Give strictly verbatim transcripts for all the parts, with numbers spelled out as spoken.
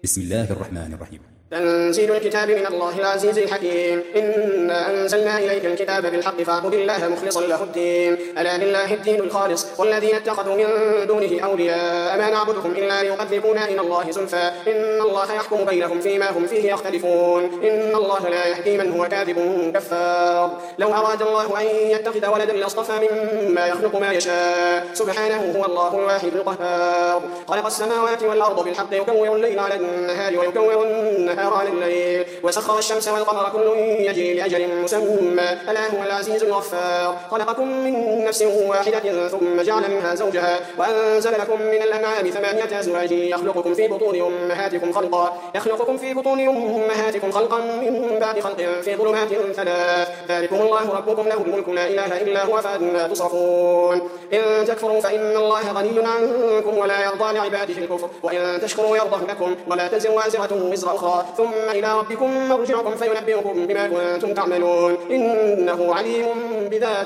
بسم الله الرحمن الرحيم. تنزيل الكتاب من الله العزيز الحكيم. إنا أنزلنا إليك الكتاب بالحق فاعبد الله مخلصا له الدين. ألا لله الدين الخالص والذين اتخذوا من دونه أولياء ما نعبدهم إلا ليقربونا إلى الله زلفى إن الله يحكم بينهم فيما هم فيه يختلفون إن الله لا يهدي من هو كاذب كفار. لو أراد الله أن يتخذ ولدا لاصطفى مما يخلق ما يشاء سبحانه هو الله الواحد القهار. خلق السماوات والأرض بالحق يكور الليل على النهار ويكور النهار على الليل وسخر الشمس والقمر كل يجري لأجل مسمى ألا هو العزيز الغفار. خلقكم من نفس واحدة ثم جعل منها زوجها وأنزل لكم من الأنعام ثمانية أزواج يخلقكم في بطون أمهاتكم خلقا يخلقكم في بطون أمهاتكم خلقا من بعد خلق في ظلمات ثلاث ذلكم الله ربكم له الملك لا إله إلا هو فأنى تصرفون. إن تكفروا فإن الله غني عنكم ولا يرضى لعباده الكفر وإن تشكروا يرضه لكم ولا تزر وازرة وزر أخرى ثم إلى ربكم مرجعكم فينبئكم بما كنتم تعملون إنه عليم بذات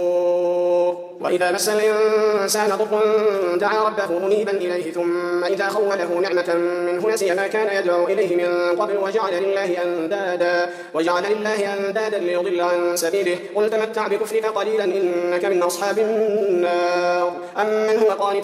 الصدور. وإذا مس الإنسان ضر دعا ربه منيبا إليه ثم إذا خوله نعمة منه نسي ما كان يدعو إليه من قبل وجعل لله أندادا وجعل لله أندادا ليضل عن سبيله قل تمتع بكفرك قليلا إنك من أصحاب النار. أمن هو قانت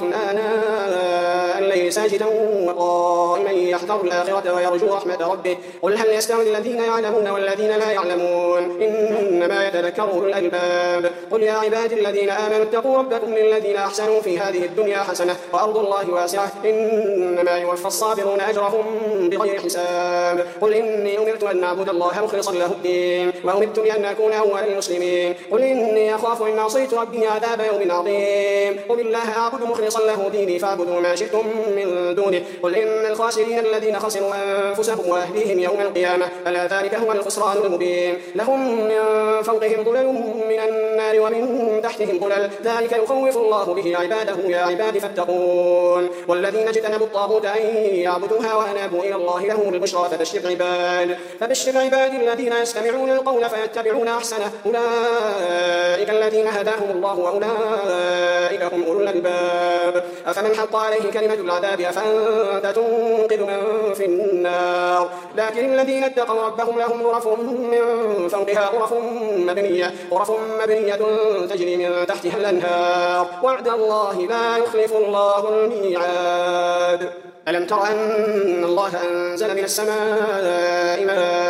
آناء الليل ساجدا وقائما يحذر الآخرة ويرجو رحمة ربه قل هل يستوي الذين يعلمون والذين لا يعلمون إنما يتذكر أولو الألباب. قل يا عبادي الذين آمنوا اتقوا ربكم للذين أحسنوا في هذه الدنيا حسنة وأرض الله واسعة إنما يوفى الصابرون أجرهم بغير حساب. قل إني أمرت أن أعبد الله مخلصا له الدين وأمرت لأن أكون أول المسلمين. قل إني أخاف إن عصيت ربي عذاب يوم عظيم. قل الله أعبد مخلصا له ديني فاعبدوا ما شئتم من دونه. قل إن الخاسرين الذين خسروا أنفسهم وأهليهم يوم القيامة ألا ذلك هو الخسران المبين. لهم من فوقهم ظلل من النار ومن تحتهم ظلل ذلك يخوف الله به عباده يا عباد فاتقون. والذين اجتنبوا الطاغوت أن يعبدوها وأنابوا إلى الله لهم البشرى فبشر عباد فبشر عباد الذين يستمعون القول فيتبعون أحسنه أولئك الذين هداهم الله وأولئك هم أولو الألباب. أفمن حق عليه كلمة العذاب أفأنت تنقذ من في النار. لكن الذين اتقوا ربهم لهم غرف من فوقها غرف مبنية غرف مبنية تجري من تحتها الأنهار وعد الله لا يخلف الله الميعاد. ألم تر أن الله أنزل من السماء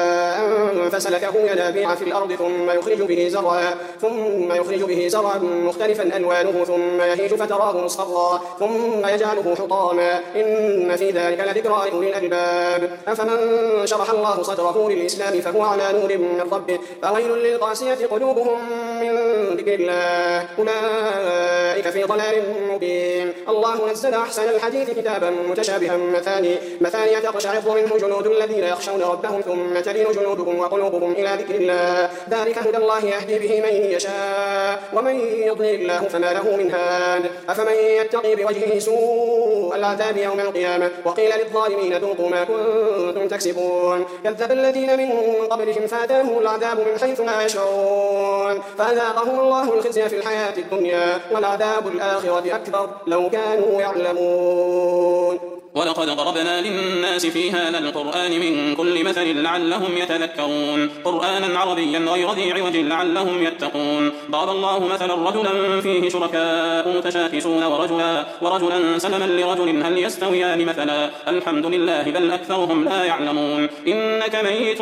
ماء فسلكه ينابيع في الأرض ثم يخرج به زرعا ثم يخرج به زرعا مختلفا ألوانه ثم يهيج فتراه مصفرا ثم يجعله حطاما إن في ذلك لذكرى لأولي الألباب. أفمن شرح الله صدره للإسلام فهو على نور من ربه فويل للقاسية قلوبهم من ذكر الله أولئك في ضلال مبين. الله نزل أحسن الحديث كتابا متشابها مثاني مثاني تقشعر منه جلود الذين يخشون ربهم ثم تلين جلودهم وقلوبهم إلى ذكر الله ذلك هدى الله يهدي به من يشاء ومن يضلل الله فما له من هاد. أفمن يتقي بوجهه سوء العذاب يوم القيامة وقيل للظالمين ذوقوا ما كنتم تكسبون. كذب الذين من قبلهم فاتاهم العذاب من حيث لا يشعرون فأذاقهم الله الخزي في الحياة الدنيا ولعذاب الآخرة أكبر لو كانوا يعلمون. ولقد ضربنا للناس في هذا القرآن من كل مثل لعلهم يتذكرون قرآنا عربيا غير ذي عوج لعلهم يتقون. ضرب الله مثلا رجلا فيه شركاء متشاكسون ورجلا, ورجلا سلما لرجل هل يستويان مثلا الحمد لله بل أكثرهم لا يعلمون. إنك ميت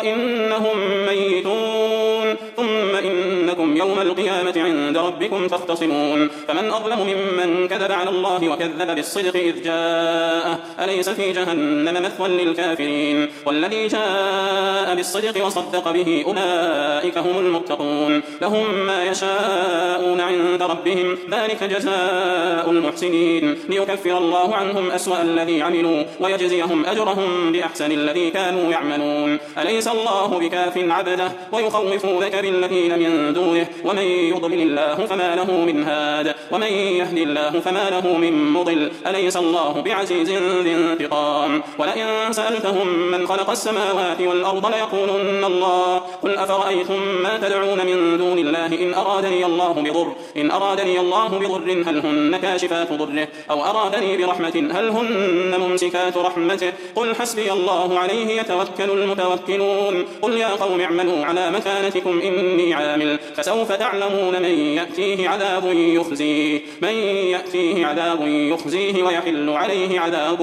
وإنهم ميتون ثم إنكم يوم القيامة عند ربكم تختصمون. فمن أظلم ممن كذب على الله وكذب بالصدق إذ جاء أليس في جهنم مثوى للكافرين. والذي جاء بالصدق وصدق به أولئك هم المتقون لهم ما يشاءون عند ربهم ذلك جزاء المحسنين ليكفر الله عنهم أسوأ الذي عملوا ويجزيهم أجرهم بأحسن الذي كانوا يعملون. أليس الله بكاف عبده ويخوفونك بالذين من دونه ومن يضلل الله فما له من هاد ومن يهد الله فما له من مضل أليس الله بعزيز ذي انتقام ولئن سألتهم من خلق السماوات والأرض ليقولن الله قل أفرأيتم ما تدعون من دون الله إن أرادني الله بضر إن أرادني الله بضر هل هن كاشفات ضره أو أرادني برحمة هل هن ممسكات رحمته قل حسبي الله عليه يتوكل المتوكلون قل يا قوم اعملوا على مكانتكم إني عامل فسوف تعلمون من يأتيه عذاب يخزيه من يأتيه عذاب يخزيه ويحل عليه عذاب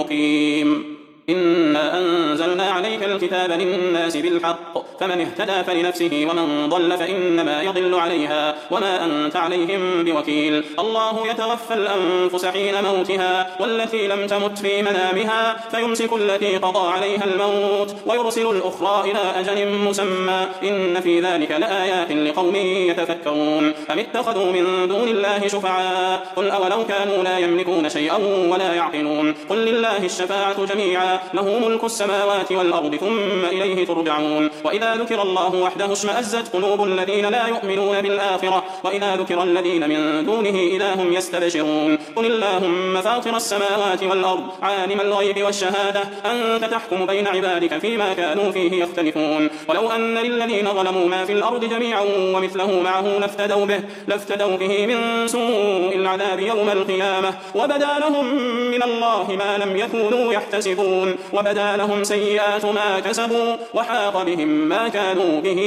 مقيم إنا أنزلنا عليك الكتاب للناس بالحق فمن اهتدى فلنفسه ومن ضل فإنما يضل عليها وما أنت عليهم بوكيل الله يتوفى الأنفس حين موتها والتي لم تمت في منامها فيمسك التي قضى عليها الموت ويرسل الأخرى إلى أجل مسمى إن في ذلك لآيات لقوم يتفكرون أم اتخذوا من دون الله شفعاء قل أولو كانوا لا يملكون شيئا ولا يعقلون قل لله الشفاعة جميعا له ملك السماوات والأرض ثم إليه ترجعون وإذا ذكر الله وحده اشمأزت قلوب الذين لا يؤمنون بالآخرة وإذا ذكر الذين من دونه إذا هم يستبشرون قل اللهم فاطر السماوات والأرض عالم الغيب والشهادة أنت تحكم بين عبادك فيما كانوا فيه يختلفون ولو أن للذين ظلموا ما في الأرض جميعا ومثله معه لافتدوا به لافتدوا به من سوء العذاب يوم القيامة وبدا لهم من الله ما لم يكونوا يحتسبون وبدا لهم سيئات ما كسبوا وحاق بهم ما كانوا به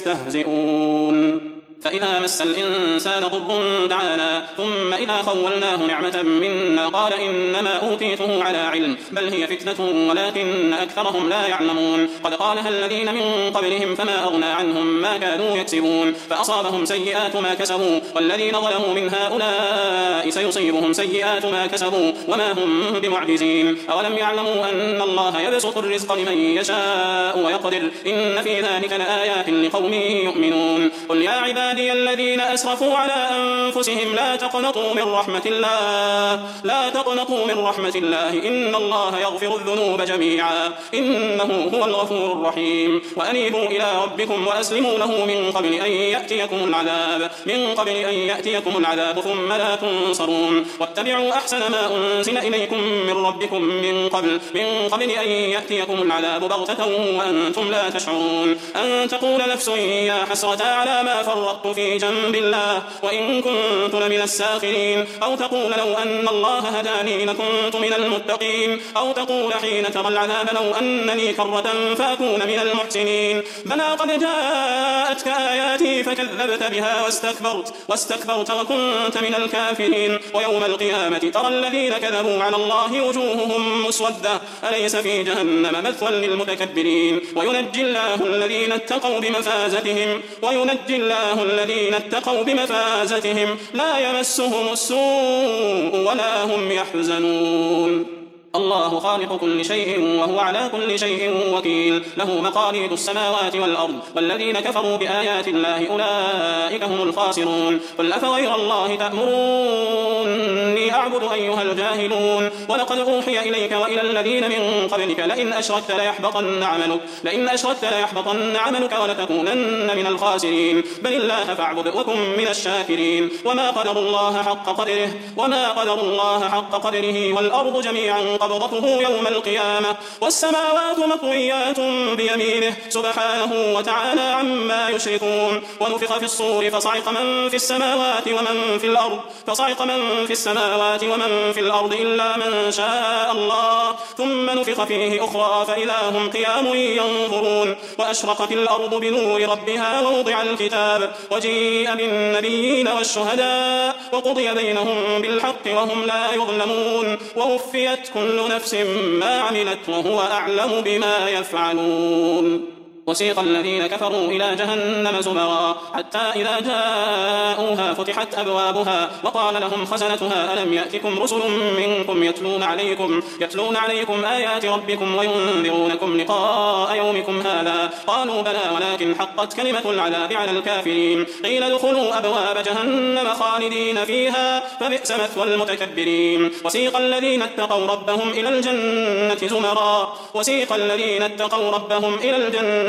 يستهزئون فإذا مس الإنسان ضر دعانا ثم إذا خولناه نعمة منا قال إنما أوتيته على علم بل هي فتنة ولكن أكثرهم لا يعلمون قد قالها الذين من قبلهم فما أغنى عنهم ما كانوا يكسبون فأصابهم سيئات ما كسبوا والذين ظلموا من هؤلاء سيصيبهم سيئات ما كسبوا وما هم بمعجزين أولم يعلموا أن الله يبسط الرزق لمن يشاء ويقدر إن في ذلك لآيات لقوم يؤمنون قل يا عبادي الذين أسرفوا على أنفسهم لا تقنطوا من رحمة الله لا تقنطوا من رحمة الله إن الله يغفر الذنوب جميعا إنه هو الغفور الرحيم وأنيبوا إلى ربكم وأسلموا له من قبل أن يأتيكم العذاب من قبل أن يأتيكم العذاب ثم لا تنصرون واتبعوا أحسن ما أنزل إليكم من ربكم من قبل من قبل أن يأتيكم العذاب بغتة وأنتم لا تشعرون أن تقول نفس يا حسرة على ما فرطت في جنب الله وإن كنت لمن الساخرين أو تقول لو أن الله هداني لكنت من المتقين أو تقول حين ترى العذاب لو أنني كرة فأكون من المحسنين بلى قد جاءتك آياتي فكذبت بها واستكبرت واستكبرت وكنت من الكافرين ويوم القيامة ترى الذين كذبوا على الله وجوههم مسودة أليس في جهنم مثوى للمتكبرين وينجي الله الذين اتقوا بمفازتهم وينجي الله الذين اتقوا بمفازتهم لا يمسهم السوء ولا هم يحزنون الله خالق كل شيء وهو على كل شيء وكيل له مقاليد السماوات والأرض والذين كفروا بآيات الله أولئك هم الخاسرون قل أفغير الله تأمروني أعبد أيها الجاهلون ولقد أوحي إليك وإلى الذين من قبلك لئن أشركت ليحبطن عملك لئن أشركت ليحبطن عملك ولتكونن من الخاسرين بل الله فاعبد وكن من الشاكرين وما قدر الله حق قدره وما قدر الله حق قدره والأرض جميعا قبضته يوم القيامة والسماوات مطويات بيمينه سبحانه وتعالى عما يشركون ونفخ في الصور فصعق من في السماوات ومن في الأرض فصعق من في السماوات ومن في الأرض إلا من شاء الله ثم نفخ فيه أخرى فإذا هم قيام ينظرون وأشرقت الأرض بنور ربها ووضع الكتاب وجيء بالنبيين والشهداء وقضي بينهم بالحق وهم لا يظلمون ووفيت كل نفس ما عملت وهو أعلم بما يفعلون وسيق الذين كفروا إلى جهنم زمرا حتى إذا جاءوها فتحت أبوابها وقال لهم خزنتها ألم يأتكم رسل منكم يتلون عليكم, يتلون عليكم آيات ربكم وينذرونكم لقاء يومكم هذا قالوا بلى ولكن حقت كلمة العذاب على الكافرين قيل ادخلوا أبواب جهنم خالدين فيها فبئس مثوى المتكبرين وسيق الذين اتقوا ربهم إلى الجنة زمرا وسيق الذين اتقوا ربهم إلى الجنة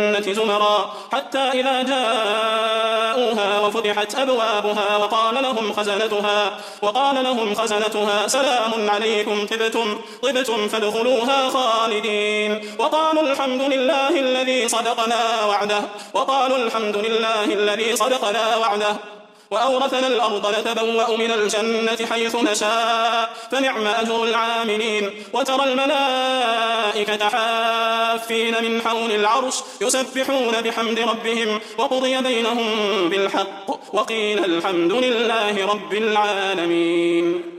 الجنة زمرا حتى إذا جاءوها وفتحت أبوابها وقال لهم خزنتها وقال لهم خزنتها سلام عليكم طبتم طبتم فادخلوها خالدين وقالوا الحمد لله الذي صدقنا وعده وقالوا الحمد لله الذي صدقنا وعده وأورثنا الأرض نتبوأ من الجنة حيث نشاء فنعم أجر العاملين وترى الملائكة حافين من حول العرش يسبحون بحمد ربهم وقضي بينهم بالحق وقيل الحمد لله رب العالمين.